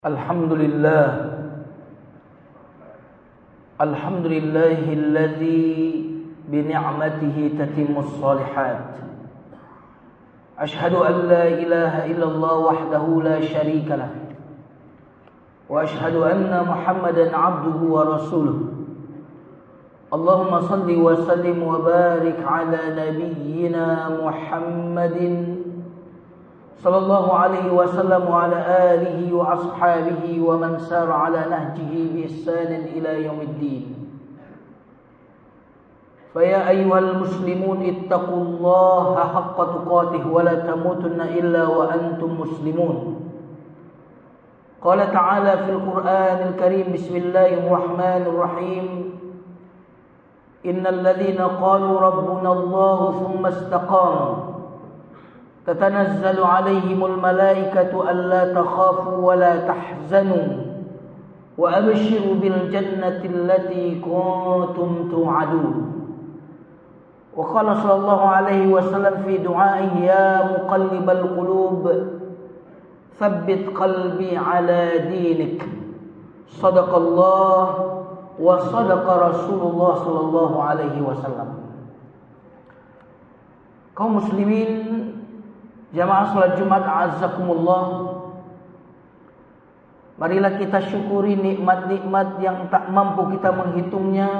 Alhamdulillah Alhamdulillahilladzi bini'matihi tatimmus shalihat. Ashhadu an la ilaha illallah wahdahu la syarika lah. Wa ashhadu anna Muhammadan abduhu wa rasuluh. Allahumma salli wa sallim wa barik ala nabiyyina Muhammadin sallallahu alaihi wasallam wa ala alihi wa ashabihi wa man sara ala nahjihi bi ihsanin ila yaumiddin. Fa ya ayyuhal muslimun ittaqullaha haqqa tuqatih wa la tamutunna illa wa antum muslimun. Qala ta'ala fil Qur'anil Karim, bismillahir rahmanir rahim. Innal ladzina qalu rabbuna Allahu tsumma istaqamu تتنزل عليهم الملائكة ألا تخافوا ولا تحزنوا وأبشروا بالجنة التي كنتم توعدون. وقال صلى الله عليه وسلم في دعائه يا مقلب القلوب ثبت قلبي على دينك. صدق الله وصدق رسول الله صلى الله عليه وسلم. Kaum muslimin, jamaah salat Jumat azzakumullah, marilah kita syukuri nikmat-nikmat yang tak mampu kita menghitungnya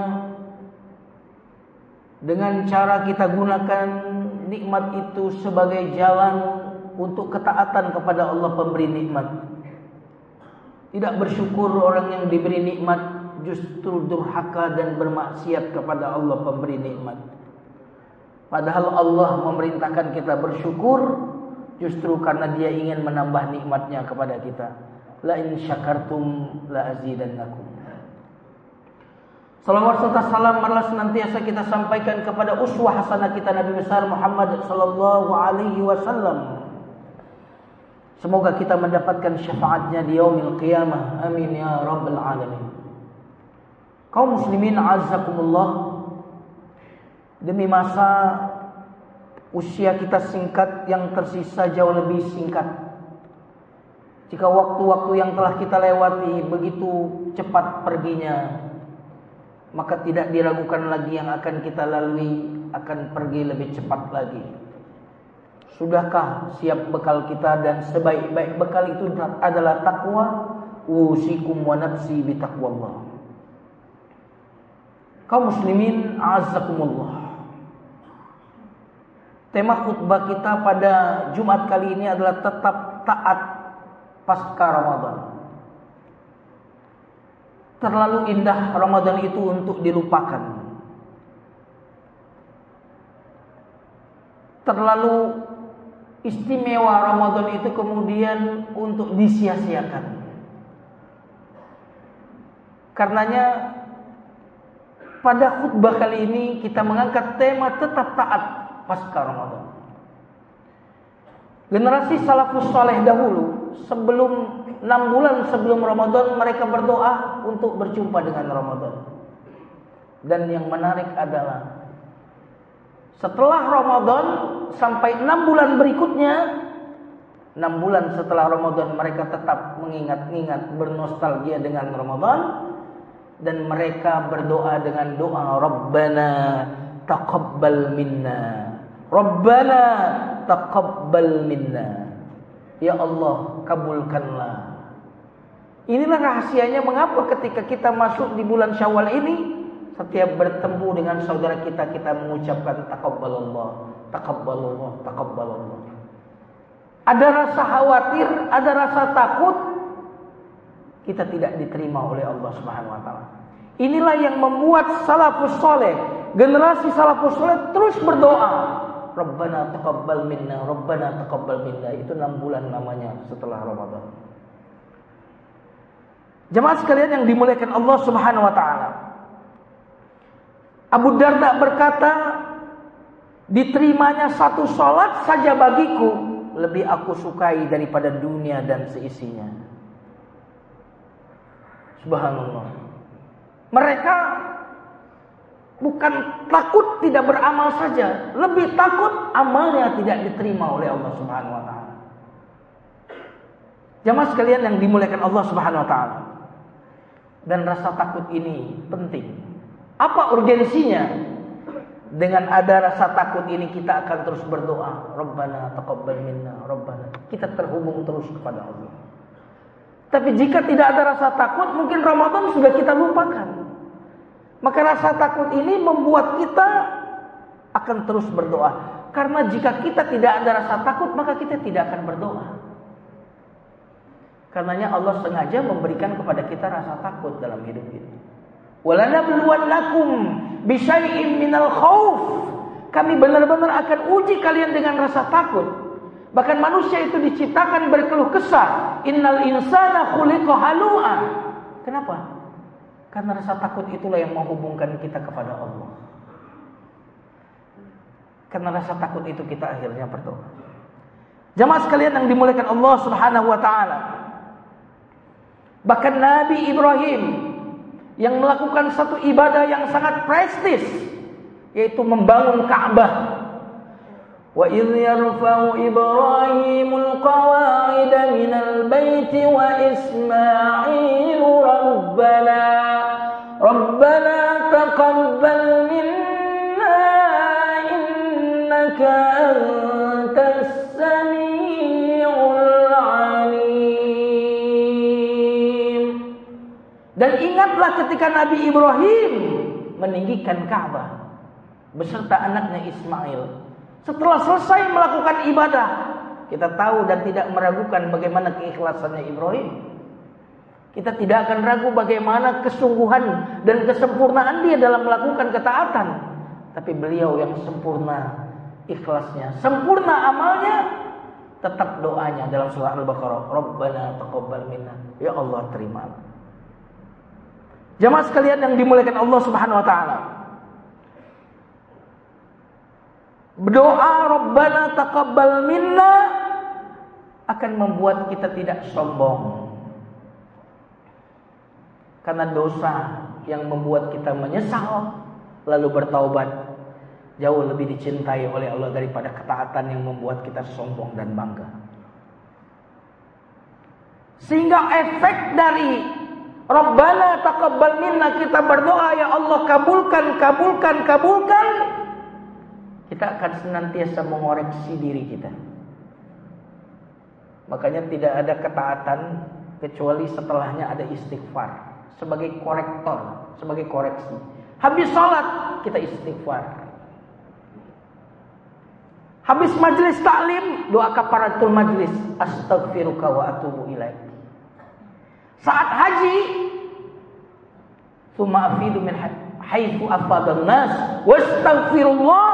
dengan cara kita gunakan nikmat itu sebagai jalan untuk ketaatan kepada Allah pemberi nikmat. Tidak bersyukur orang yang diberi nikmat justru durhaka dan bermaksiat kepada Allah pemberi nikmat. Padahal Allah memerintahkan kita bersyukur justru karena Dia ingin menambah nikmatnya kepada kita. La in syakartum la azidannakum. Salawat serta salam marilah senantiasa kita sampaikan kepada uswah hasanah kita Nabi besar Muhammad sallallahu alaihi wasallam. Semoga kita mendapatkan syafaatnya di yaumil qiyamah. Amin ya rabbal alamin. Kaum muslimin azzakumullah, demi masa usia kita singkat yang tersisa jauh lebih singkat, jika waktu-waktu yang telah kita lewati begitu cepat perginya, maka tidak diragukan lagi yang akan kita lalui akan pergi lebih cepat lagi. Sudahkah siap bekal kita? Dan sebaik-baik bekal itu adalah takwa. Usikum wa nafsi bitaqwallah. Kaum muslimin a'azzakumullah, tema khutbah kita pada Jumat kali ini adalah tetap taat pasca Ramadan. Terlalu indah Ramadan itu untuk dilupakan. Terlalu istimewa Ramadan itu kemudian untuk disia-siakan. Karenanya pada khutbah kali ini kita mengangkat tema tetap taat pasca Ramadan. Generasi salafus saleh dahulu, sebelum 6 bulan sebelum Ramadan, mereka berdoa untuk berjumpa dengan Ramadan. Dan yang menarik adalah setelah Ramadan sampai 6 bulan berikutnya, 6 bulan setelah Ramadan mereka tetap mengingat-ingat, bernostalgia dengan Ramadan, dan mereka berdoa dengan doa Rabbana taqabbal minna, Rabbana taqabbal minna, ya Allah kabulkanlah. Inilah rahasianya mengapa ketika kita masuk di bulan Syawal ini, setiap bertemu dengan saudara kita, kita mengucapkan taqabbalallah, taqabbalallah, taqabbalallah. Ada rasa khawatir, ada rasa takut kita tidak diterima oleh Allah Subhanahu wa taala. Inilah yang membuat salafus saleh, generasi salafus saleh terus berdoa, Rabbana taqabbal minna, Rabbana taqabbal minna. Itu 6 bulan namanya setelah Ramadan. Jemaah sekalian yang dimuliakan Allah Subhanahu wa taala, Abu Darda berkata, diterimanya satu salat saja bagiku lebih aku sukai daripada dunia dan seisinya. Subhanallah. Mereka bukan takut tidak beramal saja, lebih takut amalnya tidak diterima oleh Allah Subhanahu wa taala. Jamaah sekalian yang dimuliakan Allah Subhanahu wa taala. Dan rasa takut ini penting. Apa urgensinya? Dengan ada rasa takut ini kita akan terus berdoa, Rabbana taqabbal minna, Rabbana. Kita terhubung terus kepada Allah. Tapi jika tidak ada rasa takut, mungkin Ramadan sudah kita lupakan. Maka rasa takut ini membuat kita akan terus berdoa. Karena jika kita tidak ada rasa takut, maka kita tidak akan berdoa. Karenanya Allah sengaja memberikan kepada kita rasa takut dalam hidup ini. Walanabluwannakum bisyai'in minal khauf. Kami benar-benar akan uji kalian dengan rasa takut. Bahkan manusia itu diciptakan berkeluh kesah. Innal insana khuliqa halu'a. Kenapa? Karena rasa takut itulah yang menghubungkan kita kepada Allah. Karena rasa takut itu kita akhirnya berdoa. Jamaah sekalian yang dimuliakan Allah Subhanahu wa taala. Bahkan Nabi Ibrahim yang melakukan satu ibadah yang sangat prestis, yaitu membangun Ka'bah. Wa idh yarfa'u Ibrahimul qawa'ida minal baiti wa Ismailu Rabbana taqabbal minna innaka antas sami'ul alim. Dan ingatlah ketika Nabi Ibrahim meninggikan Ka'bah beserta anaknya Ismail. Setelah selesai melakukan ibadah, kita tahu dan tidak meragukan bagaimana keikhlasannya Ibrahim. Kita tidak akan ragu bagaimana kesungguhan dan kesempurnaan dia dalam melakukan ketaatan. Tapi beliau yang sempurna ikhlasnya, sempurna amalnya, tetap doanya dalam surah Al-Baqarah, Rabbana taqabbal minna. Ya Allah, terimalah. Jamaah sekalian yang dimuliakan Allah Subhanahu wa taala. Berdoa Rabbana taqabbal minna akan membuat kita tidak sombong. Karena dosa yang membuat kita menyesal lalu bertaubat jauh lebih dicintai oleh Allah daripada ketaatan yang membuat kita sombong dan bangga. Sehingga efek dari Rabbana taqabbal minna, kita berdoa ya Allah kabulkan, kita akan senantiasa mengoreksi diri kita. Makanya tidak ada ketaatan kecuali setelahnya ada istighfar sebagai korektor, sebagai koreksi. Habis sholat kita istighfar. Habis majlis taklim doa kafaratul majlis, astaghfiruka wa atubu ilaik. Saat haji, tsumma afidu min haitsu afadan nas wastaghfirullah.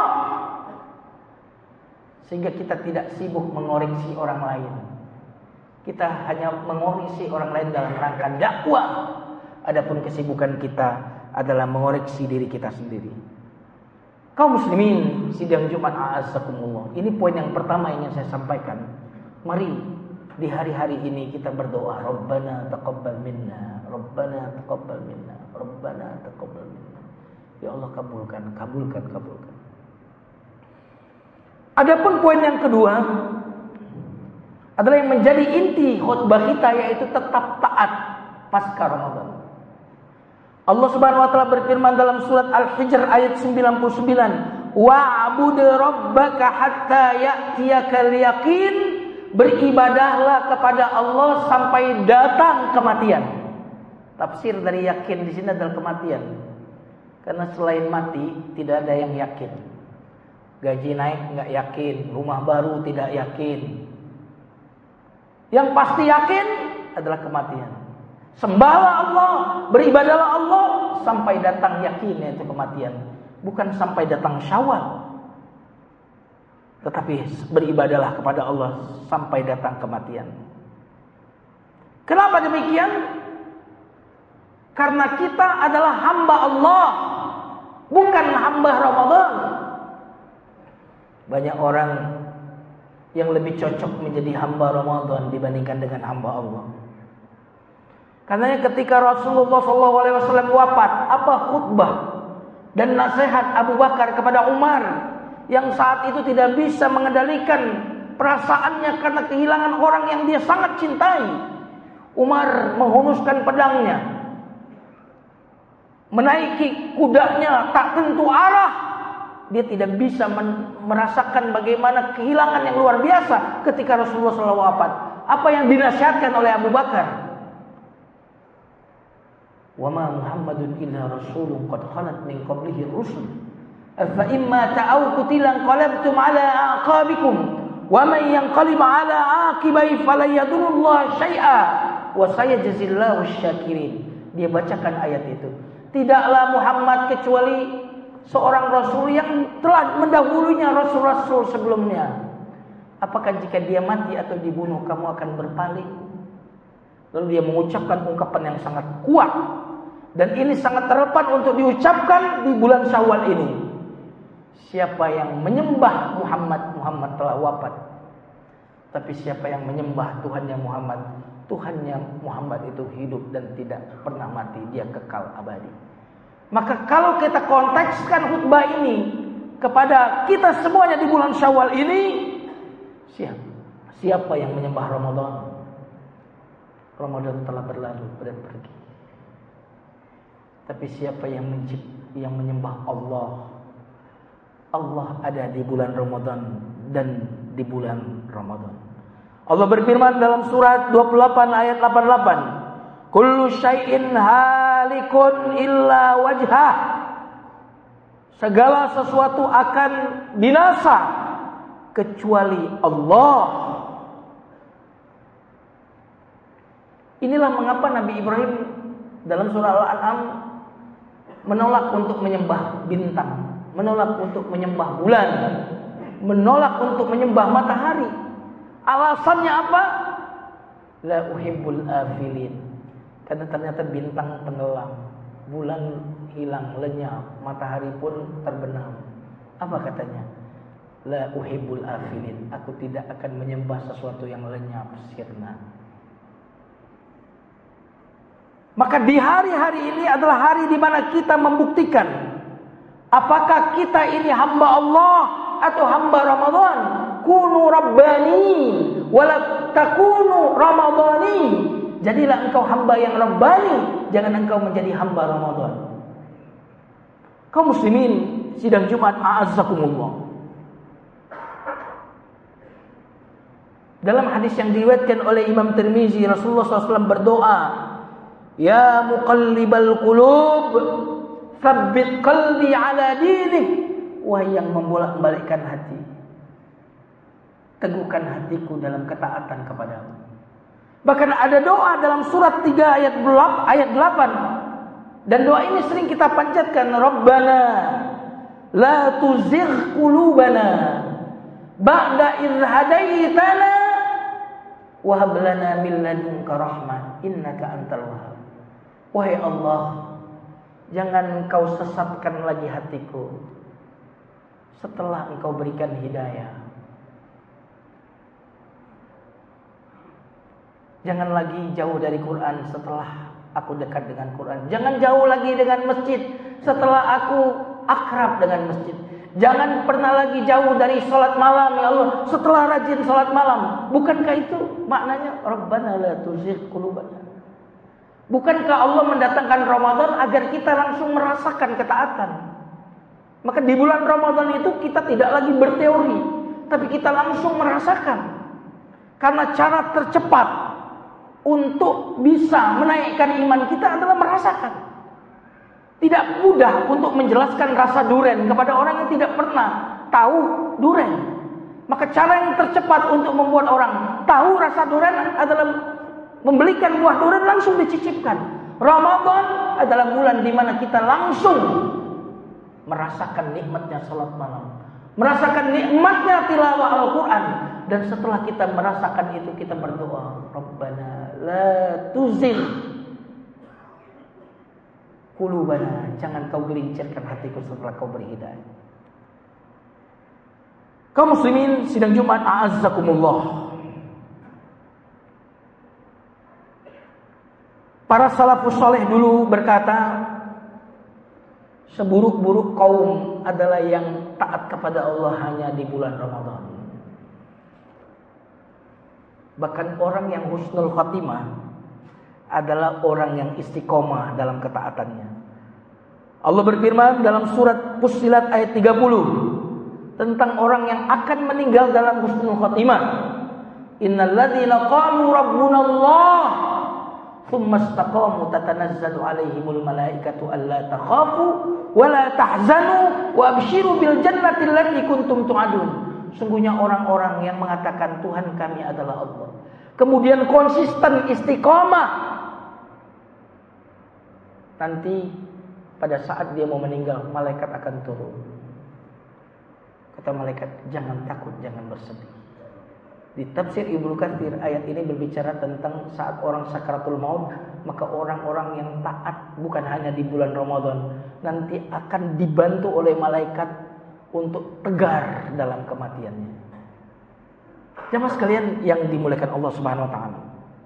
Sehingga kita tidak sibuk mengoreksi orang lain. Kita hanya mengoreksi orang lain dalam rangka dakwah. Adapun kesibukan kita adalah mengoreksi diri kita sendiri. Kaum muslimin, sidang Jumat a'azzakumullah. Ini poin yang pertama yang ingin saya sampaikan. Mari di hari-hari ini kita berdoa, Rabbana taqabbal minna, Rabbana taqabbal minna, Rabbana taqabbal minna. Ya Allah kabulkan. Adapun poin yang kedua adalah yang menjadi inti khutbah kita, yaitu tetap taat pasca Ramadan. Allah Subhanahu wa taala berfirman dalam surat Al-Hijr ayat 99, wa'bud rabbaka hatta ya'tiyakal yaqin. Beribadahlah kepada Allah sampai datang kematian. Tafsir dari yakin di sini adalah kematian. Karena selain mati tidak ada yang yakin. Gaji naik enggak yakin, rumah baru tidak yakin. Yang pasti yakin adalah kematian. Sembahlah Allah, beribadahlah Allah sampai datang yakin, yaitu kematian. Bukan sampai datang Syawal. Tetapi beribadahlah kepada Allah sampai datang kematian. Kenapa demikian? Karena kita adalah hamba Allah, bukan hamba Ramadan. Banyak orang yang lebih cocok menjadi hamba Ramadan dibandingkan dengan hamba Allah. Karena ketika Rasulullah SAW wafat, apa khutbah dan nasihat Abu Bakar kepada Umar yang saat itu tidak bisa mengendalikan perasaannya karena kehilangan orang yang dia sangat cintai. Umar menghunuskan pedangnya, menaiki kudanya tak tentu arah. Dia tidak bisa merasakan bagaimana kehilangan yang luar biasa ketika Rasulullah SAW wafat. Apa yang dinasihatkan oleh Abu Bakar? Wa ma Muhammadun illa rasulun qad khalat min qablihi rusul. Afa imma ta'aw qutilan qalabtum ala aqabikum wa man yanqalib ala aqibai falan yadurrullaha syai'a wa sayajzillahu asy-syakirin. Dia bacakan ayat itu. Tidaklah Muhammad kecuali seorang rasul yang telah mendahulunya rasul-rasul sebelumnya. Apakah jika dia mati atau dibunuh kamu akan berpaling? Lalu dia mengucapkan ungkapan yang sangat kuat, dan ini sangat relevan untuk diucapkan di bulan Syawal ini. Siapa yang menyembah Muhammad, Muhammad telah wafat. Tapi siapa yang menyembah Tuhannya Muhammad, Tuhannya Muhammad itu hidup dan tidak pernah mati, dia kekal abadi. Maka kalau kita kontekskan khutbah ini kepada kita semuanya di bulan Syawal ini, siapa yang menyembah Ramadan? Ramadan telah berlalu dan pergi. Tapi siapa yang menyembah Allah? Allah ada di bulan Ramadan dan di bulan Ramadan. Allah berfirman dalam surat 28 ayat 88, kullu syai'in halikun illa wajhah. Segala sesuatu akan binasa kecuali Allah. Inilah mengapa Nabi Ibrahim dalam surah Al-An'am menolak untuk menyembah bintang, menolak untuk menyembah bulan, menolak untuk menyembah matahari. Alasannya apa? La uhibbul afilin. Karena ternyata bintang tenggelam, bulan hilang, lenyap, matahari pun terbenam. Apa katanya? La uhibbul afilin. Aku tidak akan menyembah sesuatu yang lenyap, sirna. Maka di hari-hari ini adalah hari di mana kita membuktikan apakah kita ini hamba Allah atau hamba Ramadan. Kunu rabbani wala takunu ramadhani. Jadilah engkau hamba yang rabbani, jangan engkau menjadi hamba Ramadan. Kaum muslimin sidang Jumat a'azzakumullah. Dalam hadis yang diriwayatkan oleh Imam Tirmizi, Rasulullah SAW berdoa, ya muqallibal qulub, tsabbit qalbi ala dinik. Wahai yang membolak-balikkan hati, teguhkan hatiku dalam ketaatan kepadamu. Bahkan ada doa dalam surat 3 ayat 8. Dan doa ini sering kita panjatkan, Rabbana la tuzigh qulubana ba'da idh hadaitana wa hab lana min ladunka rahmah innaka antal wahhab. Wahai Allah, jangan engkau sesatkan lagi hatiku setelah engkau berikan hidayah. Jangan lagi jauh dari Quran setelah aku dekat dengan Quran. Jangan jauh lagi dengan masjid setelah aku akrab dengan masjid. Jangan pernah lagi jauh dari salat malam ya Allah setelah rajin salat malam. Bukankah itu maknanya Rabbana la tuzigh qulubana? Bukankah Allah mendatangkan Ramadan agar kita langsung merasakan ketaatan? Maka di bulan Ramadan itu kita tidak lagi berteori, tapi kita langsung merasakan. Karena cara tercepat untuk bisa menaikkan iman kita adalah merasakan. Tidak mudah untuk menjelaskan rasa duren kepada orang yang tidak pernah tahu duren. Maka cara yang tercepat untuk membuat orang tahu rasa duren adalah membelikan buah durian langsung dicicipkan. Ramadan adalah bulan di mana kita langsung merasakan nikmatnya salat malam, merasakan nikmatnya tilawah Al-Quran, dan setelah kita merasakan itu kita berdoa, Rabbana la tuzigh qulubana, jangan kau gelincirkan hatiku setelah kau beri hidayah. Kaum muslimin sidang Jumat a'azzakumullah. Para salafus saleh dulu berkata, seburuk-buruk kaum adalah yang taat kepada Allah hanya di bulan Ramadan. Bahkan orang yang husnul khatimah adalah orang yang istiqomah dalam ketaatannya. Allah berfirman dalam surat Fussilat ayat 30 tentang orang yang akan meninggal dalam husnul khatimah. Innal ladzina qalu rabbunallah tsumma istaqamu tatanazzalu alaihimul malaikatu alla takhafu wa la tahzanu wa abshiru bil jannati allati kuntum tu'adun. Sungguhnya orang-orang yang mengatakan Tuhan kami adalah Allah, kemudian konsisten istiqomah, nanti pada saat dia mau meninggal malaikat akan turun. Kata malaikat, jangan takut, jangan bersedih. Di tafsir Ibnu Katsir ayat ini berbicara tentang saat orang sakaratul maut, maka orang-orang yang taat bukan hanya di bulan Ramadan, nanti akan dibantu oleh malaikat untuk tegar dalam kematiannya. Jamaah sekalian yang dimuliakan Allah Subhanahu wa taala.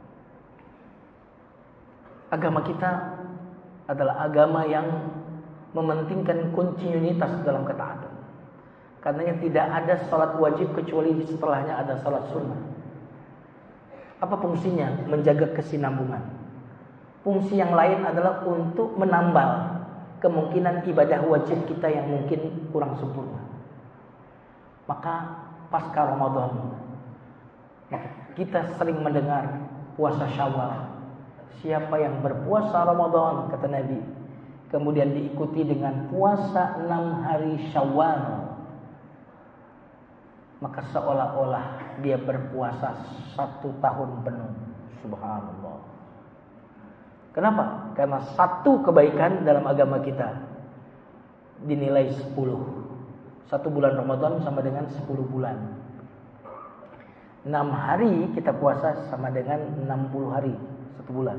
Agama kita adalah agama yang mementingkan kontinuitas dalam ketaatan. Karenanya tidak ada salat wajib kecuali setelahnya ada salat sunnah. Apa fungsinya? Menjaga kesinambungan. Fungsi yang lain adalah untuk menambal kemungkinan ibadah wajib kita yang mungkin kurang sempurna. Maka pasca Ramadan kita sering mendengar puasa Syawal. Siapa yang berpuasa Ramadan, kata Nabi, kemudian diikuti dengan puasa 6 hari Syawal, maka seolah-olah dia berpuasa 1 tahun penuh. Subhanallah. Kenapa? Karena satu kebaikan dalam agama kita dinilai 10. 1 bulan Ramadan sama dengan 10 bulan. 6 hari kita puasa sama dengan 60 hari 1 bulan.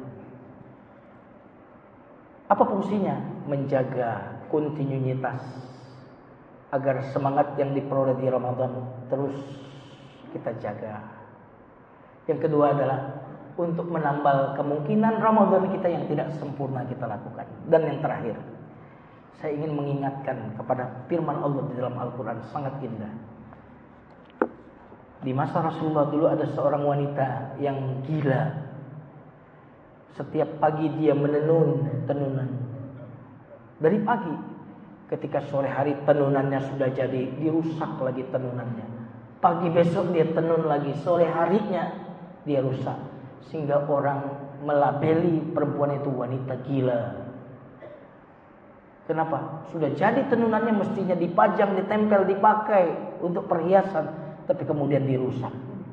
Apa fungsinya? Menjaga kontinuitas agar semangat yang diperoleh di Ramadan terus kita jaga. Yang kedua adalah untuk menambal kemungkinan Ramadan kita yang tidak sempurna kita lakukan. Dan yang terakhir, saya ingin mengingatkan kepada firman Allah di dalam Al-Quran sangat indah. Di masa Rasulullah dulu ada seorang wanita yang gila. Setiap pagi dia menenun tenunan. Dari pagi, ketika sore hari tenunannya sudah jadi, dirusak lagi tenunannya. Pagi besok dia tenun lagi, sore harinya dia rusak. Sehingga orang melabeli perempuan itu wanita gila. Kenapa? Sudah jadi tenunannya mestinya dipajang, ditempel, dipakai untuk perhiasan, tapi kemudian dirusak.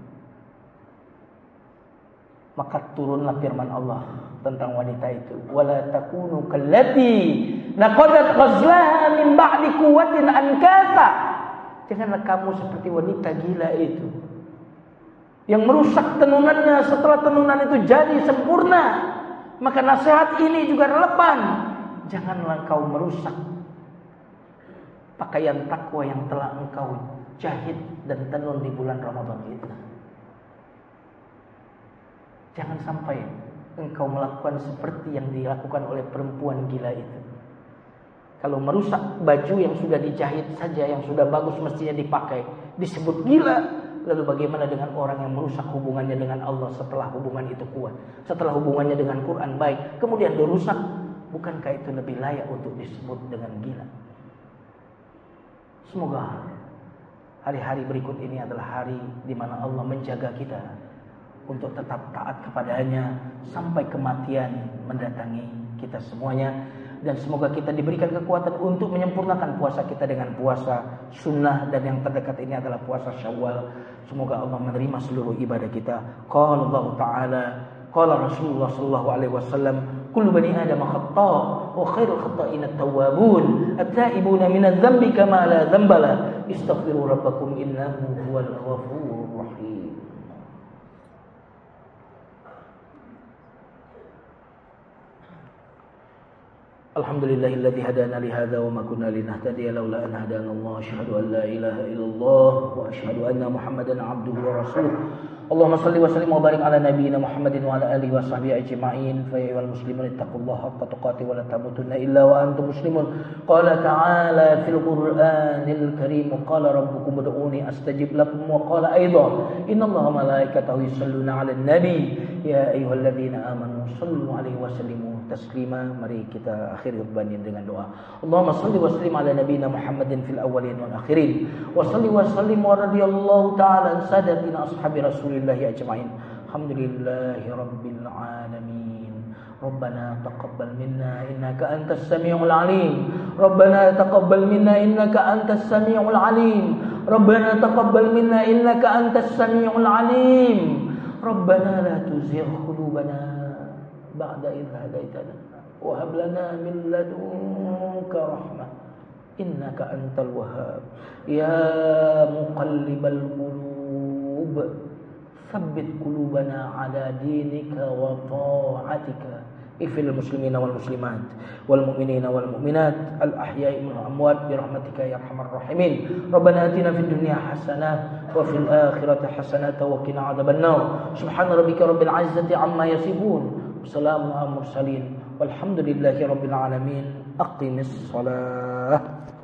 Maka turunlah firman Allah tentang wanita itu. Wala takunu kallati naqadat ghazlaha min ba'di quwwatin ankasa. Janganlah kamu seperti wanita gila itu yang merusak tenunannya setelah tenunan itu jadi sempurna. Maka nasihat ini juga relevan. Janganlah engkau merusak pakaian takwa yang telah engkau jahit dan tenun di bulan Ramadan itu. Jangan sampai engkau melakukan seperti yang dilakukan oleh perempuan gila itu. Kalau merusak baju yang sudah dijahit saja, yang sudah bagus mestinya dipakai, disebut gila. Lalu bagaimana dengan orang yang merusak hubungannya dengan Allah setelah hubungan itu kuat, setelah hubungannya dengan Quran baik, kemudian dirusak? Bukankah itu lebih layak untuk disebut dengan gila? Semoga hari-hari berikut ini adalah hari di mana Allah menjaga kita untuk tetap taat kepadanya sampai kematian mendatangi kita semuanya. Dan semoga kita diberikan kekuatan untuk menyempurnakan puasa kita dengan puasa sunnah, dan yang terdekat ini adalah puasa Syawal. Semoga Allah menerima seluruh ibadah kita. Qala Allah Ta'ala, qala Rasulullah sallallahu alaihi wasallam, kullu bani adam khata' wa khairul khata'in at-tawwabun at-ta'ibuna min adh-dhanbi kama la dhanba la istaghfiru rabbakum innahu huwal ghafurur rahim. Alhamdulillahilladzi hadana li hadza wa ma kunna linahtadiya laula an hadana Allah. Asyhadu an la ilaha illallah wa asyhadu anna Muhammadan abduhu wa rasuluh. Allahumma salli wa sallim wa barik ala nabiyyina Muhammadin wa ala alihi wa sahbihi ajma'in. Fa ya ayyuhal muslimun ittaqullaha haqqa tuqatih wa la tamutunna illa wa antum muslimun. Qala ta'ala fil Qur'anil Karim, qala rabbukum ud'uni astajib lakum, wa qala aidan innallaha malaikatahu yusholluna 'alan nabi ya ayyuhalladzina amanu shallu 'alaihi wa sallimu taslima. Mari kita akhiri khutbah ini dengan doa. Allahumma salli wa sallim ala nabiyyina Muhammadin fil awwalin wal akhirin. Wa salli wa sallim wa radiyallahu ta'ala an sadatina ashabi rasulillahi ajma'in. Alhamdulillahi rabbil alamin. Rabbana taqabbal minna innaka antas samiul alim. Rabbana taqabbal minna innaka antas samiul alim. Rabbana taqabbal minna innaka antas samiul alim. Rabbana la tuzigh qulubana ba'da idh hadaytana wa hab lana min ladunka rahmah innaka antal wahhab. Ya muqallibal qulub tsabbit qulubana ala dinika wa ta'atika. Ifil muslimina wal muslimat wal mu'minina wal mu'minat al ahya'i wal amwat bi rahmatika ya arhamar rahimin. Rabbana atina fid dunya hasanah wa fil akhirati hasanah wa qina adzabannar. Subhana rabbika rabbil izzati amma yasifun. Wassalamu ala mursalin walhamdulillahi rabbil alamin. Aqimis shalah.